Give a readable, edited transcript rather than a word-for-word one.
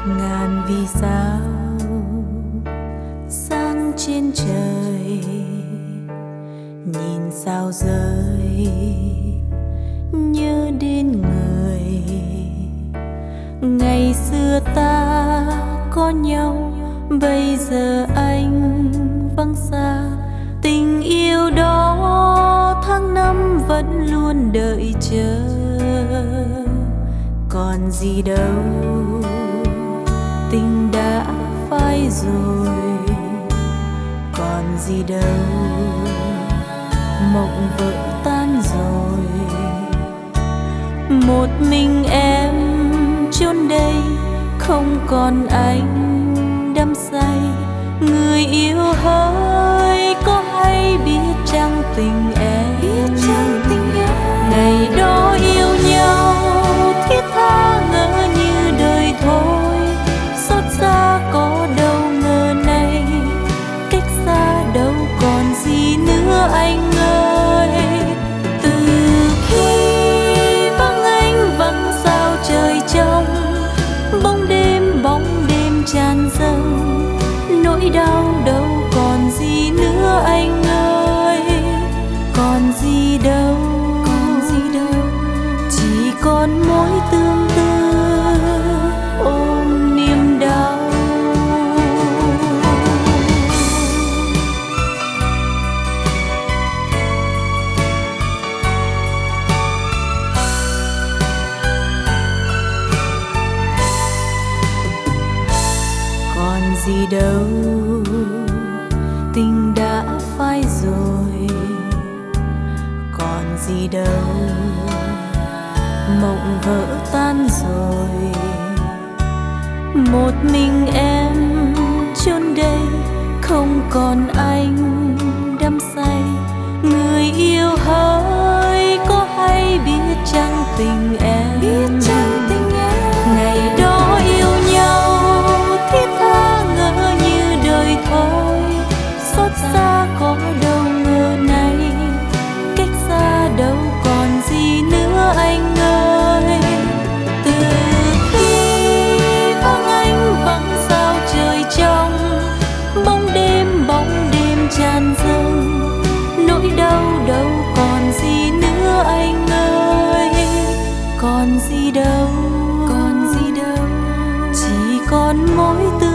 ngàn vì sao sáng trên trời, nhìn sao rơi nhớ đến người ngày xưa ta có nhau, bây giờ anh vắng xa. Tình yêu đó tháng năm vẫn luôn đợi chờ, còn gì đâu tình đã phai rồi, còn gì đâu mộng vỡ tan rồi. Một mình em chốn đây, không còn anh đắm say. Người yêu hỡi có hay biết chăng tình em, ngày đó yêu nhau thiết tha ngỡ như đời thôi. Xót xa có đâu ngờ này, cách xa đâu còn gì nữa anh ơi. Từ khi vắng anh vắng sao trời trong, bóng đêm tràn dâng. Nỗi đau đâu còn gì nữa anh ơi, còn gì đâu, chỉ còn mối tương tư ôm niềm đau. Còn gì đâu tình đã phai rồi, còn gì đâu mộng vỡ tan rồi. Một mình em chốn đây, không còn anh đắm say. Người yêu hỡi có hay biết chăng tình em, ngày đó yêu nhau thiết tha ngỡ như đời thôi. Xót xa có đâu ngờ này, cách xa đâu còn gì nữa anh ơi. Từ khi vắng anh vắng sao trời trong, bóng đêm tràn dâng. Nỗi đau đâu còn gì nữa anh ơi, còn gì đâu, chỉ còn mối tư